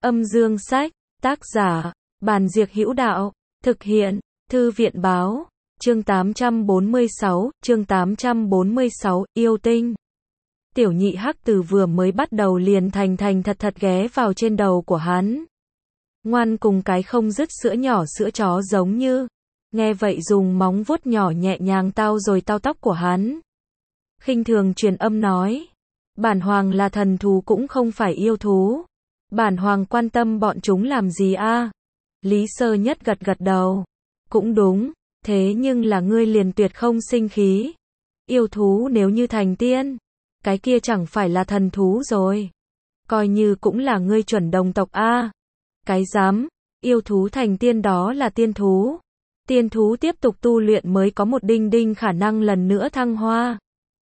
Âm dương sách, tác giả, Bàn Diệc Hữu Đạo, thực hiện, Thư viện báo, chương 846, yêu tinh. Tiểu nhị hắc từ vừa mới bắt đầu liền thành thật thật ghé vào trên đầu của hắn. Ngoan cùng cái không dứt sữa nhỏ sữa chó giống như. Nghe vậy dùng móng vuốt nhỏ nhẹ nhàng tao tóc của hắn. Khinh thường truyền âm nói. Bản hoàng là thần thú cũng không phải yêu thú. Bản hoàng quan tâm bọn chúng làm gì a? Lý Sơ Nhất gật đầu. Cũng đúng, thế nhưng là ngươi liền tuyệt không sinh khí. Yêu thú nếu như thành tiên, cái kia chẳng phải là thần thú rồi. Coi như cũng là ngươi chuẩn đồng tộc a. Cái dám, yêu thú thành tiên đó là tiên thú. Tiên thú tiếp tục tu luyện mới có một đinh khả năng lần nữa thăng hoa.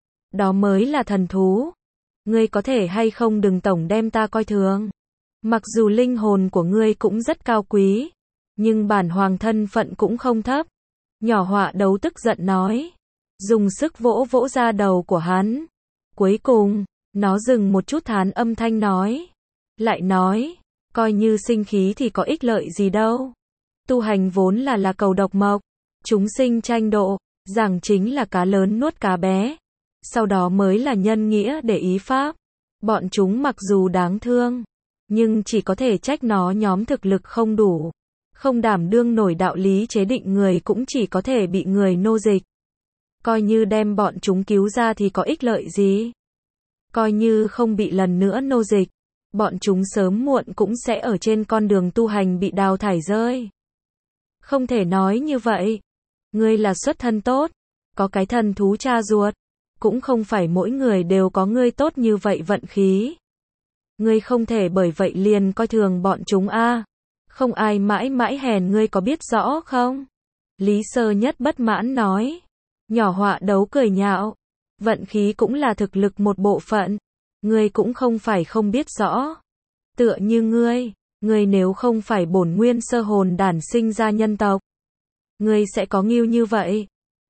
Đó mới là thần thú. Ngươi có thể hay không đừng tổng đem ta coi thường. Mặc dù linh hồn của ngươi cũng rất cao quý, nhưng bản hoàng thân phận cũng không thấp. Nhỏ Họa Đấu tức giận nói. Dùng sức vỗ ra đầu của hắn. Cuối cùng, nó dừng một chút thán âm thanh nói. Lại nói, coi như sinh khí thì có ích lợi gì đâu. Tu hành vốn là cầu độc mộc. Chúng sinh tranh độ, giảng chính là cá lớn nuốt cá bé. Sau đó mới là nhân nghĩa để ý pháp. Bọn chúng mặc dù đáng thương, nhưng chỉ có thể trách nó nhóm thực lực không đủ. Không đảm đương nổi đạo lý chế định người cũng chỉ có thể bị người nô dịch. Coi như đem bọn chúng cứu ra thì có ích lợi gì? Coi như không bị lần nữa nô dịch, bọn chúng sớm muộn cũng sẽ ở trên con đường tu hành bị đào thải rơi. Không thể nói như vậy. Ngươi là xuất thân tốt, có cái thần thú cha ruột. Cũng không phải mỗi người đều có ngươi tốt như vậy vận khí. Ngươi không thể bởi vậy liền coi thường bọn chúng a. Không ai mãi mãi hèn ngươi có biết rõ không? Lý Sơ Nhất bất mãn nói. Nhỏ Họa Đấu cười nhạo. Vận khí cũng là thực lực một bộ phận. Ngươi cũng không phải không biết rõ. Tựa như ngươi nếu không phải bổn nguyên sơ hồn đản sinh ra nhân tộc, ngươi sẽ có ngưu như vậy.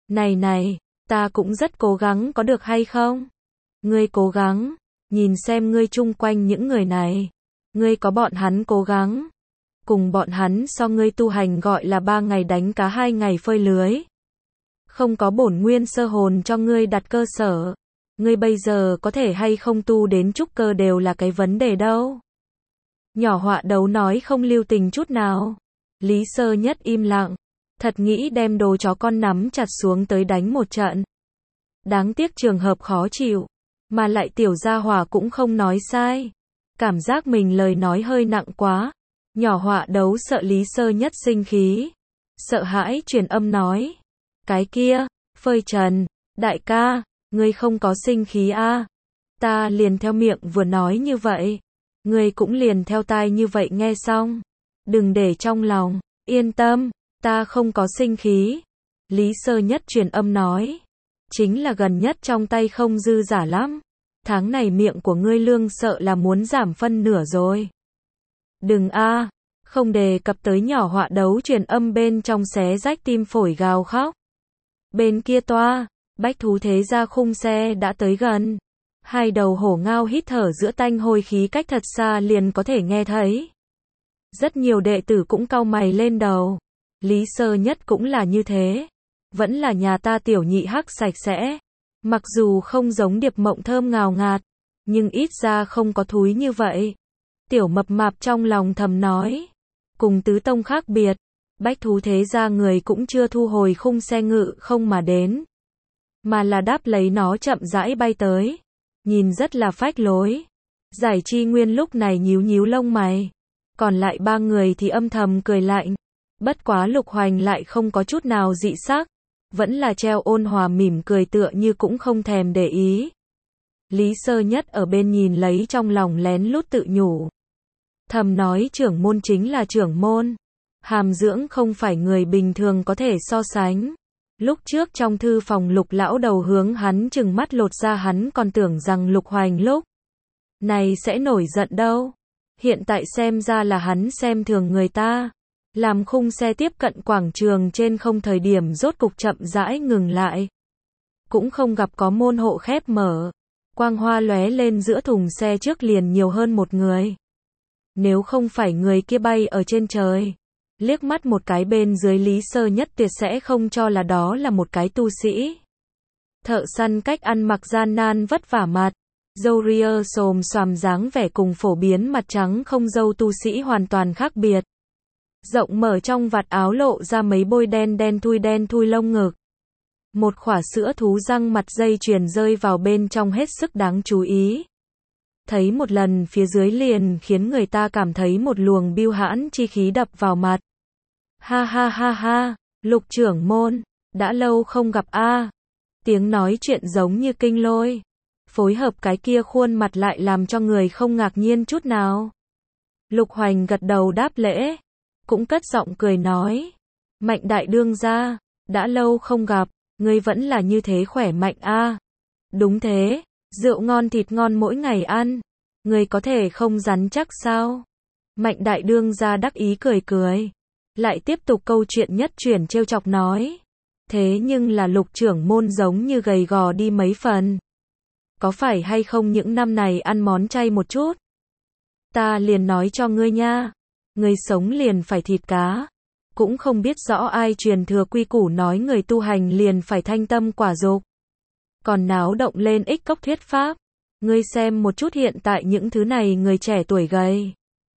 Này, ta cũng rất cố gắng có được hay không? Ngươi cố gắng, nhìn xem ngươi chung quanh những người này. Ngươi có bọn hắn cố gắng. Cùng bọn hắn so ngươi tu hành gọi là 3 ngày đánh cá 2 ngày phơi lưới. Không có bổn nguyên sơ hồn cho ngươi đặt cơ sở. Ngươi bây giờ có thể hay không tu đến trúc cơ đều là cái vấn đề đâu. Nhỏ Họa Đấu nói không lưu tình chút nào. Lý Sơ Nhất im lặng. Thật nghĩ đem đồ chó con nắm chặt xuống tới đánh một trận. Đáng tiếc trường hợp khó chịu. Mà lại tiểu gia hỏa cũng không nói sai. Cảm giác mình lời nói hơi nặng quá. Nhỏ Họa Đấu sợ Lý Sơ Nhất sinh khí. Sợ hãi truyền âm nói. Cái kia, phơi trần, đại ca, ngươi không có sinh khí a? Ta liền theo miệng vừa nói như vậy. Ngươi cũng liền theo tai như vậy nghe xong. Đừng để trong lòng, yên tâm, ta không có sinh khí. Lý Sơ Nhất truyền âm nói. Chính là gần nhất trong tay không dư giả lắm. Tháng này miệng của ngươi lương sợ là muốn giảm phân nửa rồi. Đừng a, không đề cập tới Nhỏ Họa Đấu truyền âm bên trong xé rách tim phổi gào khóc. Bên kia toa, bách thú thế gia khung xe đã tới gần. Hai đầu hổ ngao hít thở giữa tanh hôi khí cách thật xa liền có thể nghe thấy. Rất nhiều đệ tử cũng cau mày lên đầu. Lý Sơ Nhất cũng là như thế. Vẫn là nhà ta tiểu nhị hắc sạch sẽ. Mặc dù không giống Điệp Mộng thơm ngào ngạt, nhưng ít ra không có thúi như vậy. Tiểu mập mạp trong lòng thầm nói. Cùng tứ tông khác biệt, bách thú thế gia người cũng chưa thu hồi khung xe ngự không mà đến. Mà là đáp lấy nó chậm rãi bay tới. Nhìn rất là phách lối. Giải Chi Nguyên lúc này nhíu lông mày. Còn lại 3 người thì âm thầm cười lạnh. Bất quá Lục Hoành lại không có chút nào dị sắc. Vẫn là treo ôn hòa mỉm cười tựa như cũng không thèm để ý. Lý Sơ Nhất ở bên nhìn lấy trong lòng lén lút tự nhủ. Thầm nói trưởng môn chính là trưởng môn. Hàm dưỡng không phải người bình thường có thể so sánh. Lúc trước trong thư phòng Lục lão đầu hướng hắn trừng mắt lột ra hắn còn tưởng rằng Lục Hoành lúc này sẽ nổi giận đâu. Hiện tại xem ra là hắn xem thường người ta. Làm khung xe tiếp cận quảng trường trên không thời điểm rốt cục chậm rãi ngừng lại. Cũng không gặp có môn hộ khép mở. Quang hoa lóe lên giữa thùng xe trước liền nhiều hơn một người. Nếu không phải người kia bay ở trên trời, liếc mắt một cái bên dưới Lý Sơ Nhất tuyệt sẽ không cho là đó là một cái tu sĩ. Thợ săn cách ăn mặc gian nan vất vả mặt, râu ria xồm xoàm dáng vẻ cùng phổ biến mặt trắng không râu tu sĩ hoàn toàn khác biệt. Rộng mở trong vạt áo lộ ra mấy bôi đen đen thui lông ngực. Một khỏa sữa thú răng mặt dây chuyền rơi vào bên trong hết sức đáng chú ý. Thấy một lần phía dưới liền khiến người ta cảm thấy một luồng bưu hãn chi khí đập vào mặt. Ha ha ha ha, Lục trưởng môn, đã lâu không gặp a. Tiếng nói chuyện giống như kinh lôi. Phối hợp cái kia khuôn mặt lại làm cho người không ngạc nhiên chút nào. Lục Hoành gật đầu đáp lễ, cũng cất giọng cười nói. Mạnh đại đương gia, đã lâu không gặp, ngươi vẫn là như thế khỏe mạnh a. Đúng thế, rượu ngon thịt ngon mỗi ngày ăn, ngươi có thể không rắn chắc sao? Mạnh đại đương gia đắc ý cười cười, lại tiếp tục câu chuyện nhất chuyển trêu chọc nói. Thế nhưng là Lục trưởng môn giống như gầy gò đi mấy phần. Có phải hay không những năm này ăn món chay một chút? Ta liền nói cho ngươi nha, người sống liền phải thịt cá. Cũng không biết rõ ai truyền thừa quy củ nói người tu hành liền phải thanh tâm quả dục. Còn náo động lên ích cốc thuyết pháp. Ngươi xem một chút hiện tại những thứ này người trẻ tuổi gầy.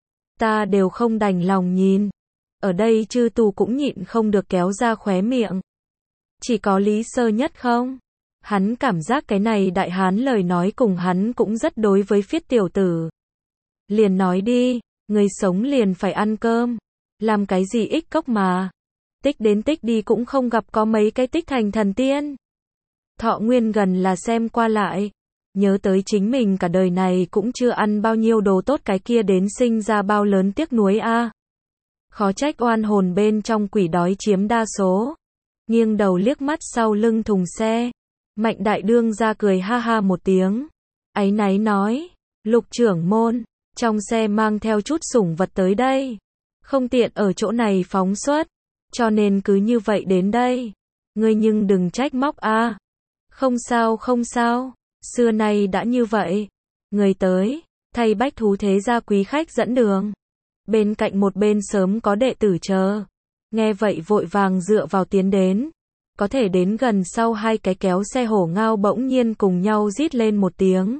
Ta đều không đành lòng nhìn. Ở đây chư tù cũng nhịn không được kéo ra khóe miệng. Chỉ có Lý Sơ Nhất không? Hắn cảm giác cái này đại hán lời nói cùng hắn cũng rất đối với phiết tiểu tử. Liền nói đi, người sống liền phải ăn cơm. Làm cái gì ích cốc mà. Tích đến tích đi cũng không gặp có mấy cái tích thành thần tiên. Thọ nguyên gần là xem qua lại. Nhớ tới chính mình cả đời này cũng chưa ăn bao nhiêu đồ tốt cái kia đến sinh ra bao lớn tiếc nuối a. Khó trách oan hồn bên trong quỷ đói chiếm đa số. Nghiêng đầu liếc mắt sau lưng thùng xe. Mạnh đại đương ra cười ha ha một tiếng. Áy náy nói, Lục trưởng môn, trong xe mang theo chút sủng vật tới đây. Không tiện ở chỗ này phóng xuất, cho nên cứ như vậy đến đây. Ngươi nhưng đừng trách móc a. Không sao không sao, xưa nay đã như vậy. Người tới, thay bách thú thế gia quý khách dẫn đường. Bên cạnh một bên sớm có đệ tử chờ. Nghe vậy vội vàng dựa vào tiến đến. Có thể đến gần sau hai cái kéo xe hổ ngao bỗng nhiên cùng nhau rít lên một tiếng.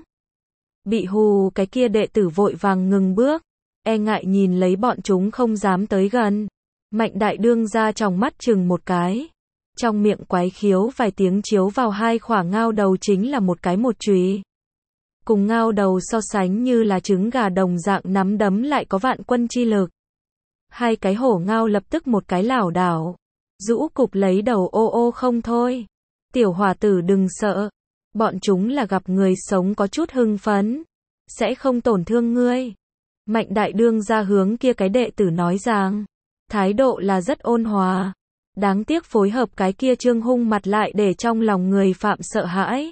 Bị hù cái kia đệ tử vội vàng ngừng bước. E ngại nhìn lấy bọn chúng không dám tới gần. Mạnh đại đương ra trong mắt chừng một cái. Trong miệng quái khiếu vài tiếng chiếu vào hai khỏa ngao đầu chính là một cái một chùy. Cùng ngao đầu so sánh như là trứng gà đồng dạng nắm đấm lại có vạn quân chi lực. Hai cái hổ ngao lập tức một cái lảo đảo. Rũ cục lấy đầu ô ô không thôi. Tiểu hòa tử đừng sợ. Bọn chúng là gặp người sống có chút hưng phấn. Sẽ không tổn thương ngươi. Mạnh đại đương ra hướng kia cái đệ tử nói rằng. Thái độ là rất ôn hòa. Đáng tiếc phối hợp cái kia trương hung mặt lại để trong lòng người phạm sợ hãi.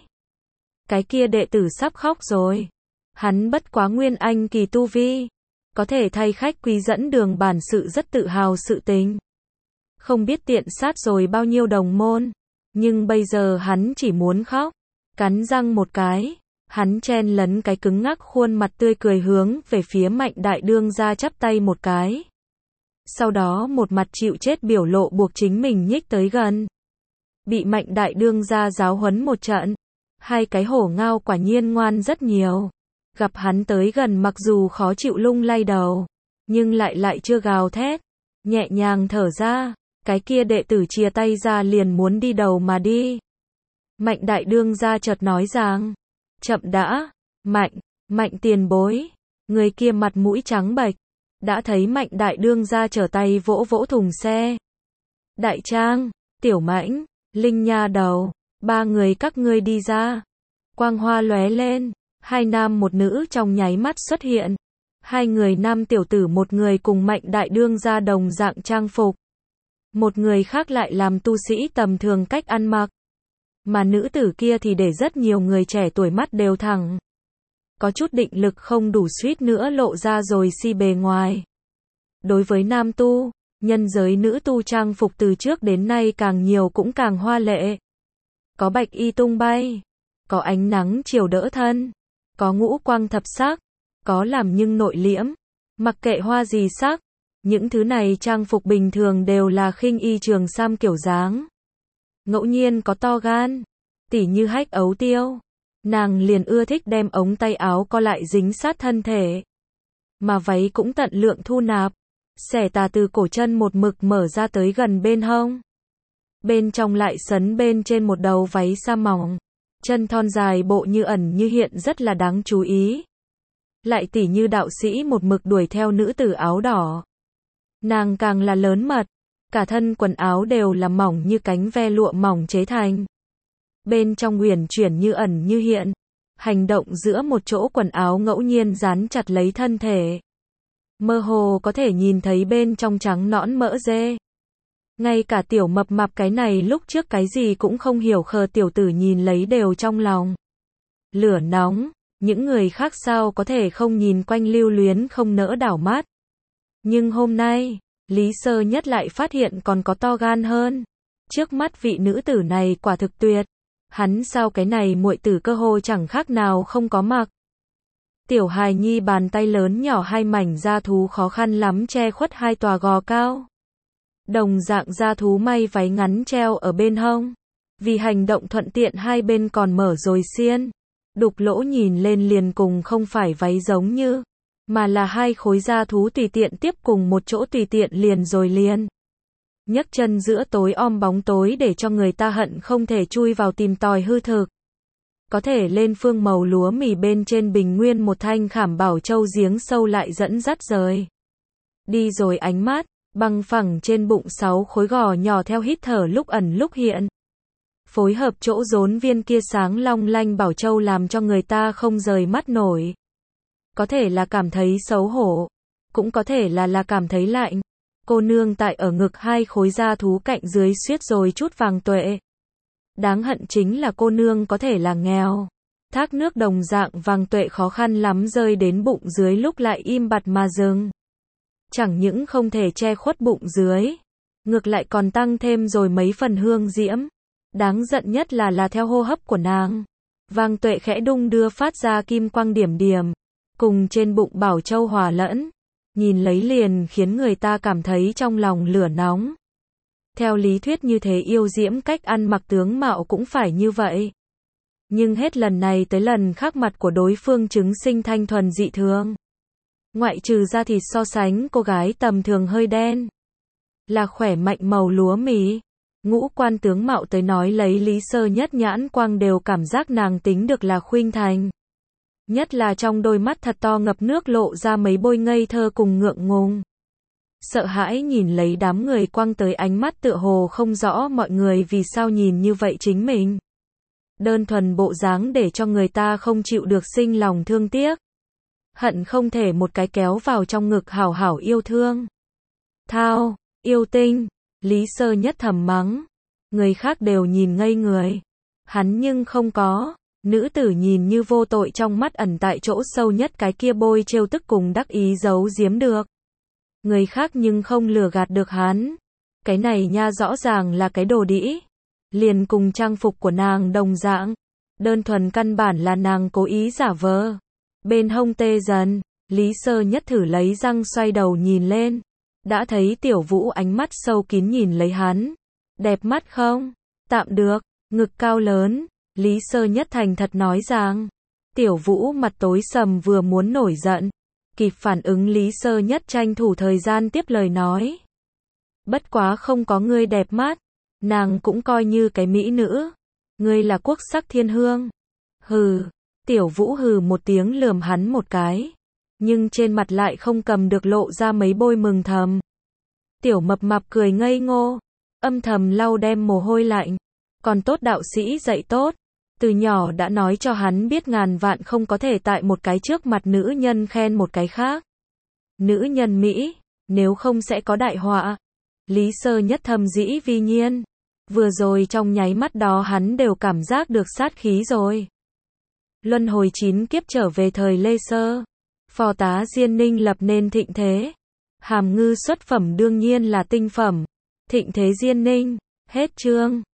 Cái kia đệ tử sắp khóc rồi. Hắn bất quá nguyên anh kỳ tu vi. Có thể thay khách quý dẫn đường bản sự rất tự hào sự tình. Không biết tiện sát rồi bao nhiêu đồng môn. Nhưng bây giờ hắn chỉ muốn khóc. Cắn răng một cái. Hắn chen lấn cái cứng ngắc khuôn mặt tươi cười hướng về phía mạnh đại đương ra chắp tay một cái. Sau đó một mặt chịu chết biểu lộ buộc chính mình nhích tới gần. Bị mạnh đại đương ra giáo huấn một trận. Hai cái hổ ngao quả nhiên ngoan rất nhiều. Gặp hắn tới gần mặc dù khó chịu lung lay đầu. Nhưng lại chưa gào thét. Nhẹ nhàng thở ra. Cái kia đệ tử chia tay ra liền muốn đi đầu mà đi. Mạnh đại đương ra chợt nói rằng. Chậm đã. Mạnh tiền bối. Người kia mặt mũi trắng bệch. Đã thấy mạnh đại đương ra trở tay vỗ vỗ thùng xe. Đại Trang, Tiểu Mãnh, Linh nha đầu. Ba người các ngươi đi ra. Quang hoa lóe lên. Hai nam một nữ trong nháy mắt xuất hiện. Hai người nam tiểu tử một người cùng mạnh đại đương ra đồng dạng trang phục. Một người khác lại làm tu sĩ tầm thường cách ăn mặc. Mà nữ tử kia thì để rất nhiều người trẻ tuổi mắt đều thẳng. Có chút định lực không đủ suýt nữa lộ ra rồi si bề ngoài. Đối với nam tu, nhân giới nữ tu trang phục từ trước đến nay càng nhiều cũng càng hoa lệ. Có bạch y tung bay, có ánh nắng chiều đỡ thân, có ngũ quang thập sắc, có làm nhưng nội liễm, Mặc kệ hoa gì sắc, những thứ này trang phục bình thường đều là khinh y trường sam kiểu dáng. Ngẫu nhiên có to gan, tỉ như Hách Ấu Tiêu, nàng liền ưa thích đem ống tay áo co lại dính sát thân thể. Mà váy cũng tận lượng thu nạp, xẻ tà từ cổ chân một mực mở ra tới gần bên hông. Bên trong lại sấn bên trên một đầu váy sa mỏng, chân thon dài bộ như ẩn như hiện rất là đáng chú ý. Lại tỉ như đạo sĩ một mực đuổi theo nữ tử áo đỏ. Nàng càng là lớn mật, cả thân quần áo đều là mỏng như cánh ve lụa mỏng chế thành. Bên trong uyển chuyển như ẩn như hiện, hành động giữa một chỗ quần áo ngẫu nhiên dán chặt lấy thân thể. Mơ hồ có thể nhìn thấy bên trong trắng nõn mỡ dê. Ngay cả tiểu mập mạp cái này lúc trước cái gì cũng không hiểu khờ tiểu tử nhìn lấy đều trong lòng lửa nóng, những người khác sao có thể không nhìn quanh lưu luyến không nỡ đảo mắt. Nhưng hôm nay, Lý Sơ Nhất lại phát hiện còn có to gan hơn. Trước mắt vị nữ tử này quả thực tuyệt. Hắn sao cái này muội tử cơ hồ chẳng khác nào không có mặc. Tiểu hài nhi bàn tay lớn nhỏ hai mảnh da thú khó khăn lắm che khuất hai tòa gò cao. Đồng dạng da thú may váy ngắn treo ở bên hông. Vì hành động thuận tiện hai bên còn mở rồi xiên. Đục lỗ nhìn lên liền cùng không phải váy giống như, mà là hai khối da thú tùy tiện tiếp cùng một chỗ tùy tiện liền rồi liền. Nhấc chân giữa tối om bóng tối để cho người ta hận không thể chui vào tìm tòi hư thực. Có thể lên phương màu lúa mì bên trên bình nguyên một thanh khảm bảo châu giếng sâu lại dẫn dắt rời. Đi rồi ánh mắt, bằng phẳng trên bụng 6 khối gò nhỏ theo hít thở lúc ẩn lúc hiện. Phối hợp chỗ rốn viên kia sáng long lanh bảo châu làm cho người ta không rời mắt nổi. Có thể là cảm thấy xấu hổ, cũng có thể là cảm thấy lạnh. Cô nương tại ở ngực hai khối da thú cạnh dưới suýt rồi chút vàng tuệ. Đáng hận chính là cô nương có thể là nghèo. Thác nước đồng dạng vàng tuệ khó khăn lắm rơi đến bụng dưới lúc lại im bặt mà dừng. Chẳng những không thể che khuất bụng dưới, ngược lại còn tăng thêm rồi mấy phần hương diễm. Đáng giận nhất là theo hô hấp của nàng. Vàng tuệ khẽ đung đưa phát ra kim quang điểm điểm, cùng trên bụng bảo châu hòa lẫn. Nhìn lấy liền khiến người ta cảm thấy trong lòng lửa nóng. Theo lý thuyết như thế yêu diễm cách ăn mặc tướng mạo cũng phải như vậy. Nhưng hết lần này tới lần khác mặt của đối phương chứng sinh thanh thuần dị thường. Ngoại trừ ra thịt so sánh cô gái tầm thường hơi đen, là khỏe mạnh màu lúa mì. Ngũ quan tướng mạo tới nói lấy Lý Sơ Nhất nhãn quang đều cảm giác nàng tính được là khuynh thành. Nhất là trong đôi mắt thật to ngập nước lộ ra mấy bôi ngây thơ cùng ngượng ngùng. Sợ hãi nhìn lấy đám người quăng tới ánh mắt tựa hồ không rõ mọi người vì sao nhìn như vậy chính mình. Đơn thuần bộ dáng để cho người ta không chịu được sinh lòng thương tiếc. Hận không thể một cái kéo vào trong ngực hảo hảo yêu thương. Thao, yêu tinh, Lý Sơ Nhất thầm mắng. Người khác đều nhìn ngây người. Hắn nhưng không có. Nữ tử nhìn như vô tội trong mắt ẩn tại chỗ sâu nhất cái kia bôi trêu tức cùng đắc ý giấu giếm được. Người khác nhưng không lừa gạt được hắn. Cái này nha rõ ràng là cái đồ đĩ. Liền cùng trang phục của nàng đồng dạng. Đơn thuần căn bản là nàng cố ý giả vờ. Bên hông tê dần, Lý Sơ Nhất thử lấy răng xoay đầu nhìn lên. Đã thấy Tiểu Vũ ánh mắt sâu kín nhìn lấy hắn. Đẹp mắt không? Tạm được, ngực cao lớn. Lý Sơ Nhất thành thật nói rằng. Tiểu Vũ mặt tối sầm vừa muốn nổi giận. Kịp phản ứng Lý Sơ Nhất tranh thủ thời gian tiếp lời nói. Bất quá không có ngươi đẹp mắt. Nàng cũng coi như cái mỹ nữ. Ngươi là quốc sắc thiên hương. Hừ. Tiểu Vũ hừ một tiếng lườm hắn một cái. Nhưng trên mặt lại không cầm được lộ ra mấy bôi mừng thầm. Tiểu mập mạp cười ngây ngô. Âm thầm lau đem mồ hôi lạnh. Còn tốt đạo sĩ dạy tốt. Từ nhỏ đã nói cho hắn biết ngàn vạn không có thể tại một cái trước mặt nữ nhân khen một cái khác. Nữ nhân Mỹ, nếu không sẽ có đại họa. Lý Sơ Nhất thầm dĩ vi nhiên. Vừa rồi trong nháy mắt đó hắn đều cảm giác được sát khí rồi. Luân hồi 9 kiếp trở về thời Lê Sơ. Phò tá Diên Ninh lập nên thịnh thế. Hàm ngư xuất phẩm đương nhiên là tinh phẩm. Thịnh thế Diên Ninh. Hết chương.